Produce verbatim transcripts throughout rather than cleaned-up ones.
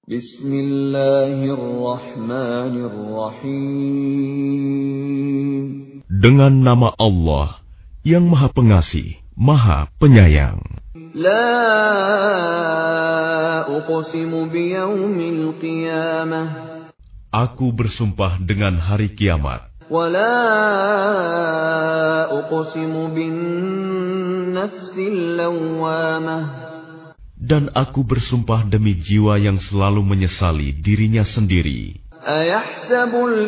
Bismillahirrahmanirrahim. Dengan nama Allah yang Maha Pengasih, Maha Penyayang. La uqsimu biyaumil qiyamah. Aku bersumpah dengan hari kiamat. Wa la uqsimu bin nafsil lawwamah. Dan aku bersumpah demi jiwa yang selalu menyesali dirinya sendiri. Ayahsabul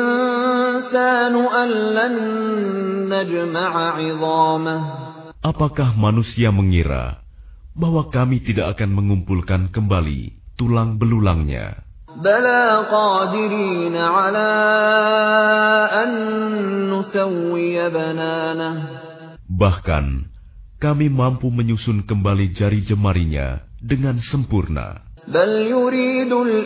insanu an lan najma'a 'idhamah. Apakah manusia mengira bahwa kami tidak akan mengumpulkan kembali tulang belulangnya? Bala qadirina 'ala an nusawwiya bananah. Bahkan kami mampu menyusun kembali jari jemarinya dengan sempurna. Bal yuridul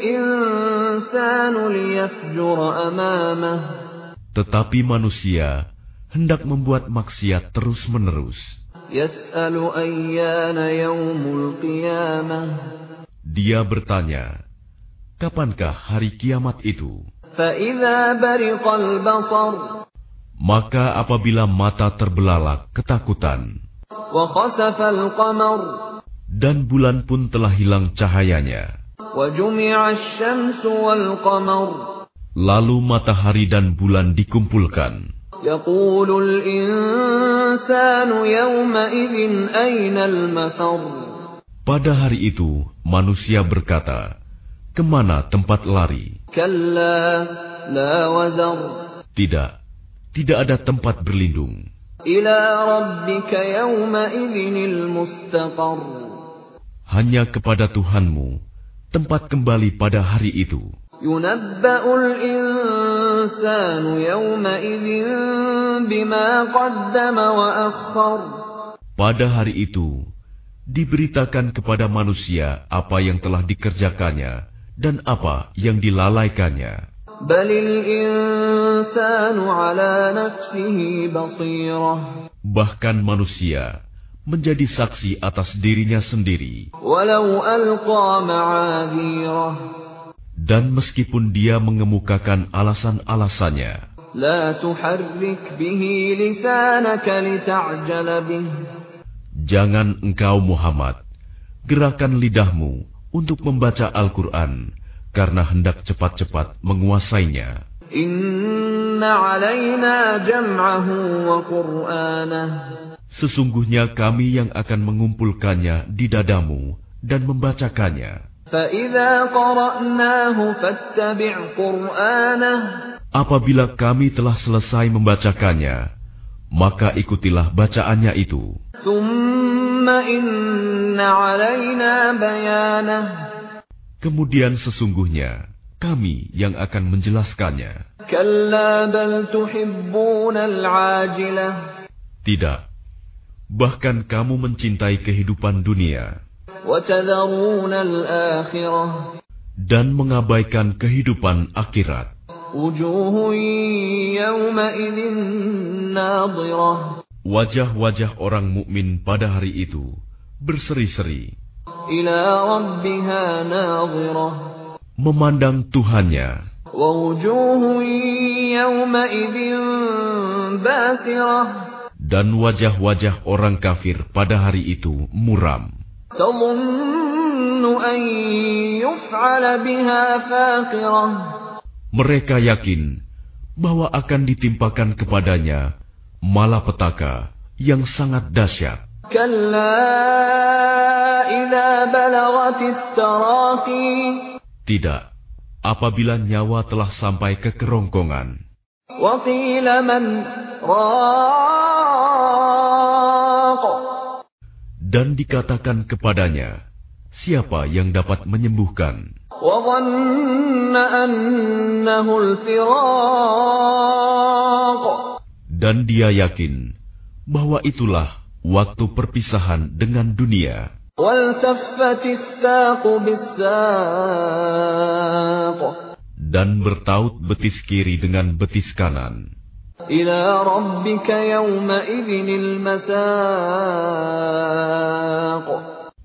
insanu liyafjura amamah. Tetapi manusia hendak membuat maksiat terus-menerus. Yas'alu ayyana yaumul qiyamah. Dia bertanya, kapankah hari kiamat itu? Fa idza bariqal basar. Maka apabila mata terbelalak ketakutan, Wa khasafal qamar. dan bulan pun telah hilang cahayanya, Wa jumi'asy syamsu wal qamar. lalu matahari dan bulan dikumpulkan, Yaqulul insanu yawma idzin aynal mafar. pada hari itu manusia berkata, kemana tempat lari? Kalla la wazar. Tidak, tidak ada tempat berlindung. Ila rabbika yawma idzinil mustaqar. Hanya kepada Tuhanmu tempat kembali pada hari itu. Yunabba'ul insanu yawma idzin bima qaddama wa akhkhar. Pada hari itu diberitakan kepada manusia apa yang telah dikerjakannya dan apa yang dilalaikannya. Balil insanu ala nafsihi basirah. Bahkan manusia menjadi saksi atas dirinya sendiri. Walau alqa ma'adhirah. Dan meskipun dia mengemukakan alasan-alasannya, La tuharrik bihi lisanaka lita'jala bih. jangan engkau Muhammad gerakan lidahmu untuk membaca Al-Quran karena hendak cepat-cepat menguasainya. Inna alaina jam'ahu wa qur'anah. Sesungguhnya kami yang akan mengumpulkannya di dadamu dan membacakannya. Fa idza qara'nahu fattabi' qur'anah. Apabila kami telah selesai membacakannya, maka ikutilah bacaannya itu. Thumma inna alaina bayanah. Kemudian sesungguhnya kami yang akan menjelaskannya. Kalla bal tuhibbunal 'ajilah. Tidak, bahkan kamu mencintai kehidupan dunia Wa tadharunal akhirah. dan mengabaikan kehidupan akhirat. Wujuhun yawma idzin nadhirah. Wajah-wajah orang mukmin pada hari itu berseri-seri, Ila rabbiha nadhirah. memandang Tuhannya. Wa wujuhun yawma idzin basirah. Dan wajah-wajah orang kafir pada hari itu muram. Tadhunnu an yuf'ala biha faqirah. Mereka yakin bahwa akan ditimpakan kepadanya malapetaka yang sangat dahsyat. Kalla idza balagatit taraqi. Tidak, apabila nyawa telah sampai ke kerongkongan. Wa qila man raq. Dan dikatakan kepadanya, siapa yang dapat menyembuhkan? Wa dhanna annahu al-firaq. Dan dia yakin bahwa itulah waktu perpisahan dengan dunia. Waltaffatis saqu bis-saq. Dan bertaut betis kiri dengan betis kanan. Ila rabbika yawma idzinil masaq.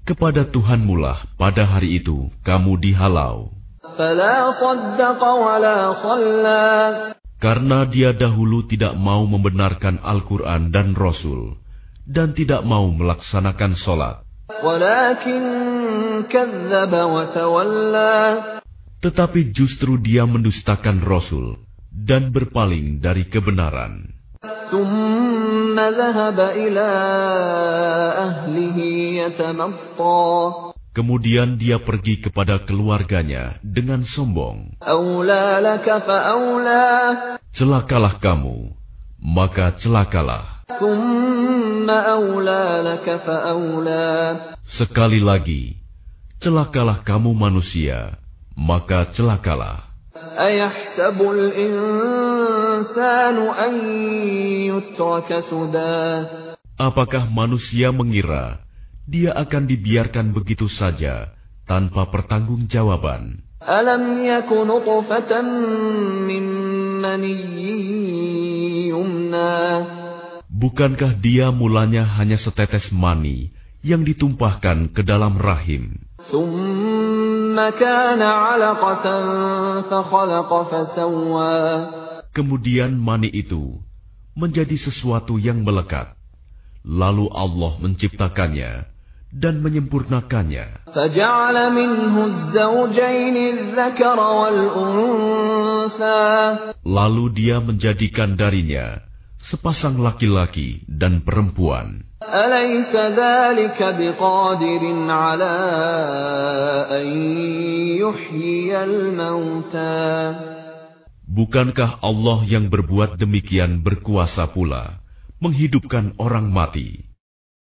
Kepada Tuhanmulah pada hari itu kamu dihalau. فلا صدق ولا صلى Karena dia dahulu tidak mau membenarkan Al-Quran dan Rasul, dan tidak mau melaksanakan sholat. ولكن كذب وتولى Tetapi justru dia mendustakan Rasul dan berpaling dari kebenaran. ثم ذهب إلى أهله يتمطى Kemudian dia pergi kepada keluarganya dengan sombong. أولى لك فأولى Celakalah kamu, maka celakalah. ثم أولى لك فأولى Sekali lagi, celakalah kamu manusia, maka celakalah. أيحسب الإنسان أن يترك سدى Apakah manusia mengira dia akan dibiarkan begitu saja tanpa pertanggungjawaban? ألم يك نطفة من مني يمنى Bukankah dia mulanya hanya setetes mani yang ditumpahkan ke dalam rahim? ثم كان علقة فخلق فسوى Kemudian mani itu menjadi sesuatu yang melekat. Lalu Allah menciptakannya dan menyempurnakannya. فجعل منه الزوجين الذكر والأنثى Lalu dia menjadikan darinya sepasang laki-laki dan perempuan. أليس ذلك بقادر على أن يحيي الموتى Bukankah Allah yang berbuat demikian berkuasa pula menghidupkan orang mati?